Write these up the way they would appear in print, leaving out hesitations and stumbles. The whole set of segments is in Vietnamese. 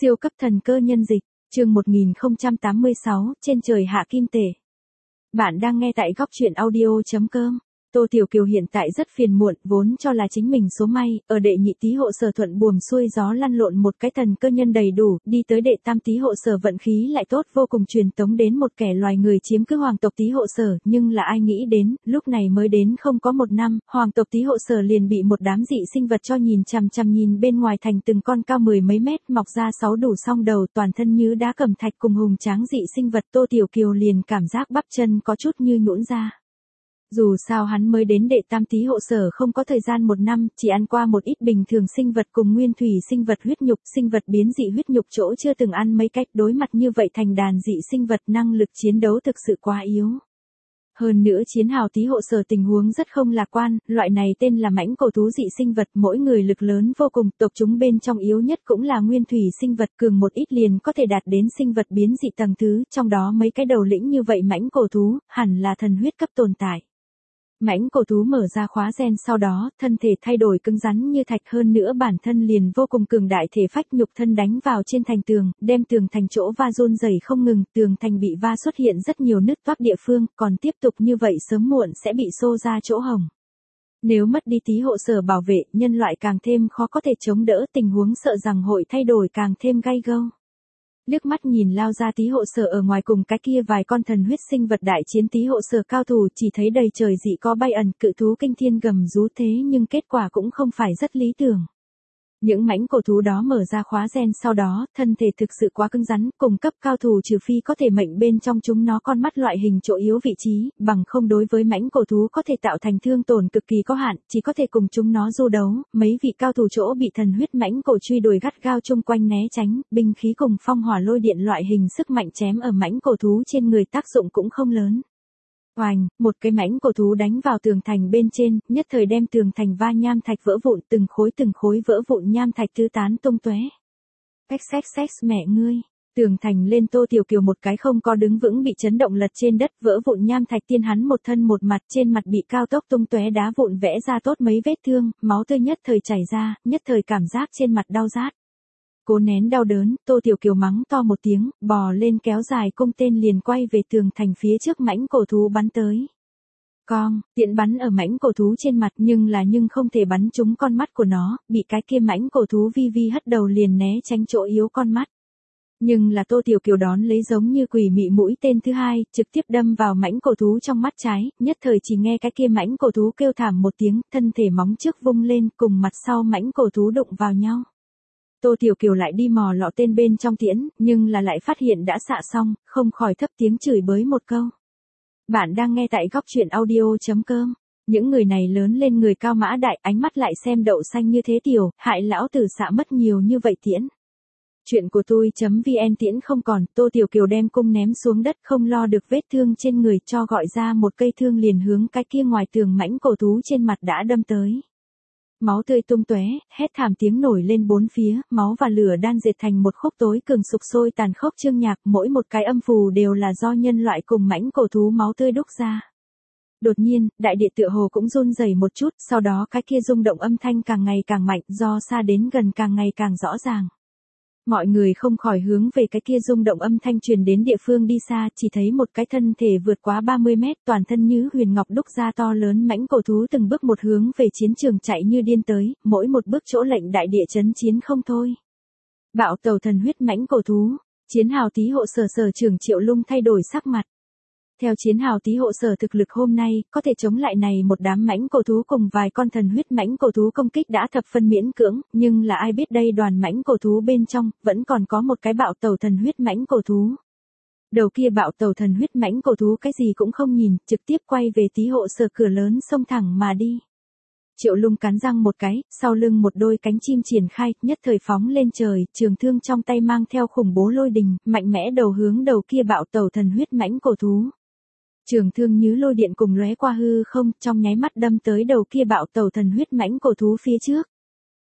Siêu cấp thần cơ nhân dịch, chương 1086, trên trời hạ kim tể. Bạn đang nghe tại góc truyện audio.com. Tô Tiểu Kiều hiện tại rất phiền muộn, vốn cho là chính mình số may, ở đệ nhị tý hộ sở thuận buồm xuôi gió lăn lộn một cái thần cơ nhân đầy đủ, đi tới đệ tam tý hộ sở vận khí lại tốt vô cùng, truyền tống đến một kẻ loài người chiếm cứ hoàng tộc tý hộ sở, nhưng là ai nghĩ đến, lúc này mới đến không có một năm, hoàng tộc tý hộ sở liền bị một đám dị sinh vật cho nhìn chằm chằm, nhìn bên ngoài thành từng con cao mười mấy mét, mọc ra 6 đủ song đầu, toàn thân như đá cẩm thạch cùng hùng tráng dị sinh vật. Tô Tiểu Kiều liền cảm giác bắp chân có chút như nhũn ra. Dù sao hắn mới đến đệ tam tý hộ sở không có thời gian một năm, chỉ ăn qua một ít bình thường sinh vật cùng nguyên thủy sinh vật huyết nhục, sinh vật biến dị huyết nhục chỗ chưa từng ăn mấy cách, đối mặt như vậy thành đàn dị sinh vật năng lực chiến đấu thực sự quá yếu. Hơn nữa chiến hào tý hộ sở tình huống rất không lạc quan, loại này tên là mãnh cổ thú dị sinh vật, mỗi người lực lớn vô cùng, tộc chúng bên trong yếu nhất cũng là nguyên thủy sinh vật, cường một ít liền có thể đạt đến sinh vật biến dị tầng thứ, trong đó mấy cái đầu lĩnh như vậy mãnh cổ thú, hẳn là thần huyết cấp tồn tại. Mãnh cổ thú mở ra khóa gen sau đó, thân thể thay đổi cứng rắn như thạch, hơn nữa bản thân liền vô cùng cường đại, thể phách nhục thân đánh vào trên thành tường, đem tường thành chỗ va run rẩy không ngừng, tường thành bị va xuất hiện rất nhiều nứt toác địa phương, còn tiếp tục như vậy sớm muộn sẽ bị xô ra chỗ hổng. Nếu mất đi tý hộ sở bảo vệ, nhân loại càng thêm khó có thể chống đỡ, tình huống sợ rằng hội thay đổi càng thêm gay go. Liếc mắt nhìn lao ra tý hộ sở ở ngoài cùng cái kia vài con thần huyết sinh vật đại chiến tý hộ sở cao thủ, chỉ thấy đầy trời dị có bay ẩn, cự thú kinh thiên gầm rú, thế nhưng kết quả cũng không phải rất lý tưởng. Những mãnh cổ thú đó mở ra khóa gen sau đó, thân thể thực sự quá cứng rắn, cùng cấp cao thủ trừ phi có thể mệnh bên trong chúng nó con mắt loại hình chỗ yếu vị trí, bằng không đối với mãnh cổ thú có thể tạo thành thương tổn cực kỳ có hạn, chỉ có thể cùng chúng nó du đấu. Mấy vị cao thủ chỗ bị thần huyết mãnh cổ truy đuổi gắt gao chung quanh né tránh, binh khí cùng phong hỏa lôi điện loại hình sức mạnh chém ở mãnh cổ thú trên người tác dụng cũng không lớn. Oành, một cái mãnh cổ thú đánh vào tường thành bên trên, nhất thời đem tường thành va nham thạch vỡ vụn, từng khối vỡ vụn nham thạch tứ tán tung tóe. Xx mẹ ngươi, tường thành lên. Tô Tiểu Kiều một cái không có đứng vững bị chấn động lật trên đất, vỡ vụn nham thạch tiên hắn một thân một mặt, trên mặt bị cao tốc tung tóe đá vụn vẽ ra tốt mấy vết thương, máu tươi nhất thời chảy ra, nhất thời cảm giác trên mặt đau rát. Cố nén đau đớn, Tô Tiểu Kiều mắng to một tiếng, bò lên kéo dài cung tên liền quay về tường thành phía trước mãnh cổ thú bắn tới. Cong, tiện bắn ở mãnh cổ thú trên mặt, nhưng không thể bắn trúng con mắt của nó, bị cái kia mãnh cổ thú vi hất đầu liền né tránh chỗ yếu con mắt. Nhưng là Tô Tiểu Kiều đón lấy giống như quỷ mị mũi tên thứ hai, trực tiếp đâm vào mãnh cổ thú trong mắt trái, nhất thời chỉ nghe cái kia mãnh cổ thú kêu thảm một tiếng, thân thể móng trước vung lên, cùng mặt sau mãnh cổ thú đụng vào nhau. Tô Tiểu Kiều lại đi mò lọ tên bên trong tiễn, nhưng là lại phát hiện đã xạ xong, không khỏi thấp tiếng chửi bới một câu. Bạn đang nghe tại góc truyện audio.com. Những người này lớn lên người cao mã đại, ánh mắt lại xem đậu xanh như thế tiểu, hại lão tử xạ mất nhiều như vậy tiễn. Chuyện của tôi.vn tiễn không còn, Tô Tiểu Kiều đem cung ném xuống đất, không lo được vết thương trên người, cho gọi ra một cây thương liền hướng cái kia ngoài tường mãnh cổ thú trên mặt đã đâm tới. Máu tươi tung tóe, hét thảm tiếng nổi lên bốn phía, máu và lửa đan dệt thành một khúc tối cường sục sôi tàn khốc chương nhạc, mỗi một cái âm phù đều là do nhân loại cùng mãnh cổ thú máu tươi đúc ra. Đột nhiên, đại địa tựa hồ cũng run rẩy một chút, sau đó cái kia rung động âm thanh càng ngày càng mạnh, do xa đến gần càng ngày càng rõ ràng. Mọi người không khỏi hướng về cái kia rung động âm thanh truyền đến địa phương đi xa, chỉ thấy một cái thân thể vượt quá 30 mét, toàn thân như huyền ngọc đúc ra to lớn mãnh cổ thú từng bước một hướng về chiến trường chạy như điên tới, mỗi một bước chỗ lệnh đại địa chấn chiến không thôi. Bạo tàu thần huyết mãnh cổ thú, chiến hào tý hộ sở trưởng Triệu Lung thay đổi sắc mặt. Theo chiến hào tý hộ sở thực lực hôm nay, có thể chống lại này một đám mãnh cổ thú cùng vài con thần huyết mãnh cổ thú công kích đã thập phân miễn cưỡng, nhưng là ai biết đây đoàn mãnh cổ thú bên trong, vẫn còn có một cái bạo tàu thần huyết mãnh cổ thú. Đầu kia bạo tàu thần huyết mãnh cổ thú cái gì cũng không nhìn, trực tiếp quay về tý hộ sở cửa lớn xông thẳng mà đi. Triệu Lung cắn răng một cái, sau lưng một đôi cánh chim triển khai, nhất thời phóng lên trời, trường thương trong tay mang theo khủng bố lôi đình, mạnh mẽ đầu hướng đầu kia bạo tàu thần huyết mãnh cổ thú. Trường thương như lôi điện cùng lóe qua hư không, trong nháy mắt đâm tới đầu kia bạo tàu thần huyết mãnh cổ thú phía trước.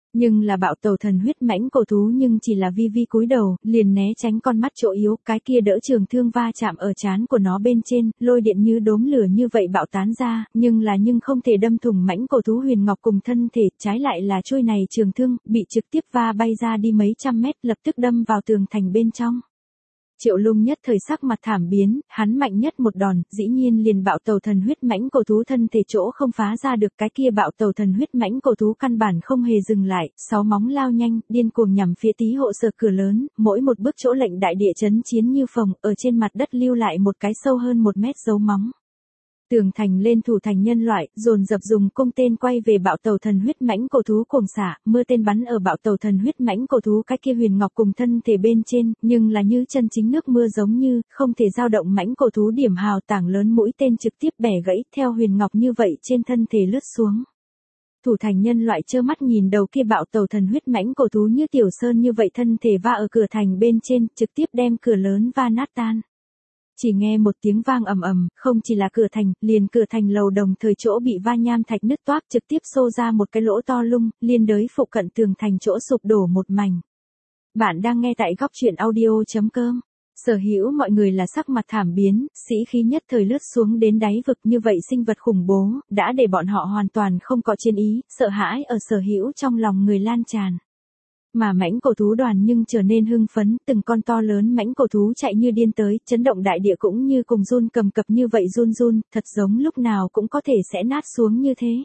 Nhưng là bạo tàu thần huyết mãnh cổ thú nhưng chỉ là vi vi cúi đầu, liền né tránh con mắt chỗ yếu, cái kia đỡ trường thương va chạm ở trán của nó bên trên, lôi điện như đốm lửa như vậy bạo tán ra, nhưng không thể đâm thủng mãnh cổ thú huyền ngọc cùng thân thể, trái lại là trôi này trường thương, bị trực tiếp va bay ra đi mấy trăm mét, lập tức đâm vào tường thành bên trong. Triệu Lung nhất thời sắc mặt thảm biến, hắn mạnh nhất một đòn, dĩ nhiên liền bạo tàu thần huyết mãnh cổ thú thân thể chỗ không phá ra được, cái kia bạo tàu thần huyết mãnh cổ thú căn bản không hề dừng lại, 6 móng lao nhanh, điên cuồng nhằm phía Tý Hộ Sở cửa lớn, mỗi một bước chỗ lệnh đại địa chấn chiến như phồng, ở trên mặt đất lưu lại một cái sâu hơn 1 mét dấu móng. Tường thành lên thủ thành nhân loại, dồn dập dùng cung tên quay về bạo tàu thần huyết mãnh cổ thú cuồng xả, mưa tên bắn ở bạo tàu thần huyết mãnh cổ thú cái kia huyền ngọc cùng thân thể bên trên, nhưng là như chân chính nước mưa giống như, không thể dao động mãnh cổ thú điểm hào tảng lớn mũi tên trực tiếp bẻ gãy theo huyền ngọc như vậy trên thân thể lướt xuống. Thủ thành nhân loại trơ mắt nhìn đầu kia bạo tàu thần huyết mãnh cổ thú như tiểu sơn như vậy thân thể va ở cửa thành bên trên, trực tiếp đem cửa lớn va nát tan. Chỉ nghe một tiếng vang ầm ầm, không chỉ là cửa thành, liền cửa thành lầu đồng thời chỗ bị va nham thạch nứt toác trực tiếp xô ra một cái lỗ to lung, liên đới phụ cận tường thành chỗ sụp đổ một mảnh. Bạn đang nghe tại góc truyện audio.com. Sở hữu mọi người là sắc mặt thảm biến, sĩ khí nhất thời lướt xuống đến đáy vực, như vậy sinh vật khủng bố, đã để bọn họ hoàn toàn không có chiến ý, sợ hãi ở sở hữu trong lòng người lan tràn. Mà mãnh cổ thú đoàn nhưng trở nên hưng phấn, từng con to lớn mãnh cổ thú chạy như điên tới, chấn động đại địa cũng như cùng run cầm cập như vậy run, thật giống lúc nào cũng có thể sẽ nát xuống như thế.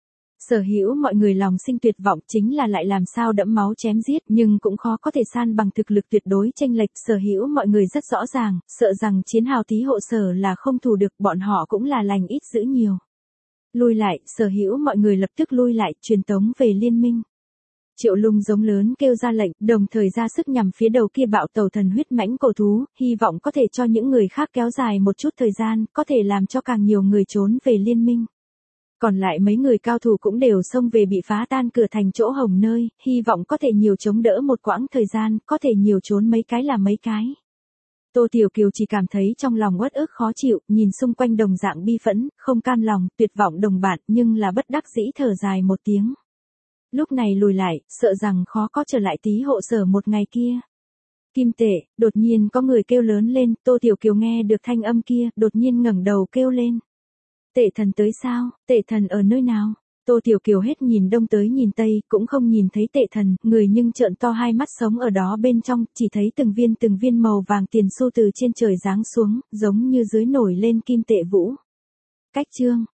Sở hữu mọi người lòng sinh tuyệt vọng, chính là lại làm sao đẫm máu chém giết, nhưng cũng khó có thể san bằng thực lực tuyệt đối chênh lệch. Sở hữu mọi người rất rõ ràng, sợ rằng chiến hào Tý Hộ Sở là không thù được, bọn họ cũng là lành ít dữ nhiều. Lui lại, sở hữu mọi người lập tức lui lại, truyền tống về liên minh. Triệu Lung giống lớn kêu ra lệnh, đồng thời ra sức nhằm phía đầu kia bạo tàu thần huyết mãnh cổ thú, hy vọng có thể cho những người khác kéo dài một chút thời gian, có thể làm cho càng nhiều người trốn về liên minh. Còn lại mấy người cao thủ cũng đều xông về bị phá tan cửa thành chỗ hồng nơi, hy vọng có thể nhiều chống đỡ một quãng thời gian, có thể nhiều trốn mấy cái là mấy cái. Tô Tiểu Kiều chỉ cảm thấy trong lòng uất ức khó chịu, nhìn xung quanh đồng dạng bi phẫn, không cam lòng, tuyệt vọng đồng bạn, nhưng là bất đắc dĩ thở dài một tiếng. Lúc này lùi lại, sợ rằng khó có trở lại Tý Hộ Sở một ngày kia. Kim Tệ, đột nhiên có người kêu lớn lên, Tô Tiểu Kiều nghe được thanh âm kia, đột nhiên ngẩng đầu kêu lên. Tệ thần tới sao, tệ thần ở nơi nào? Tô Tiểu Kiều hết nhìn đông tới nhìn tây, cũng không nhìn thấy tệ thần, người nhưng trợn to hai mắt sống ở đó bên trong, chỉ thấy từng viên màu vàng tiền xu từ trên trời giáng xuống, giống như dưới nổi lên kim tệ vũ. Cách chương.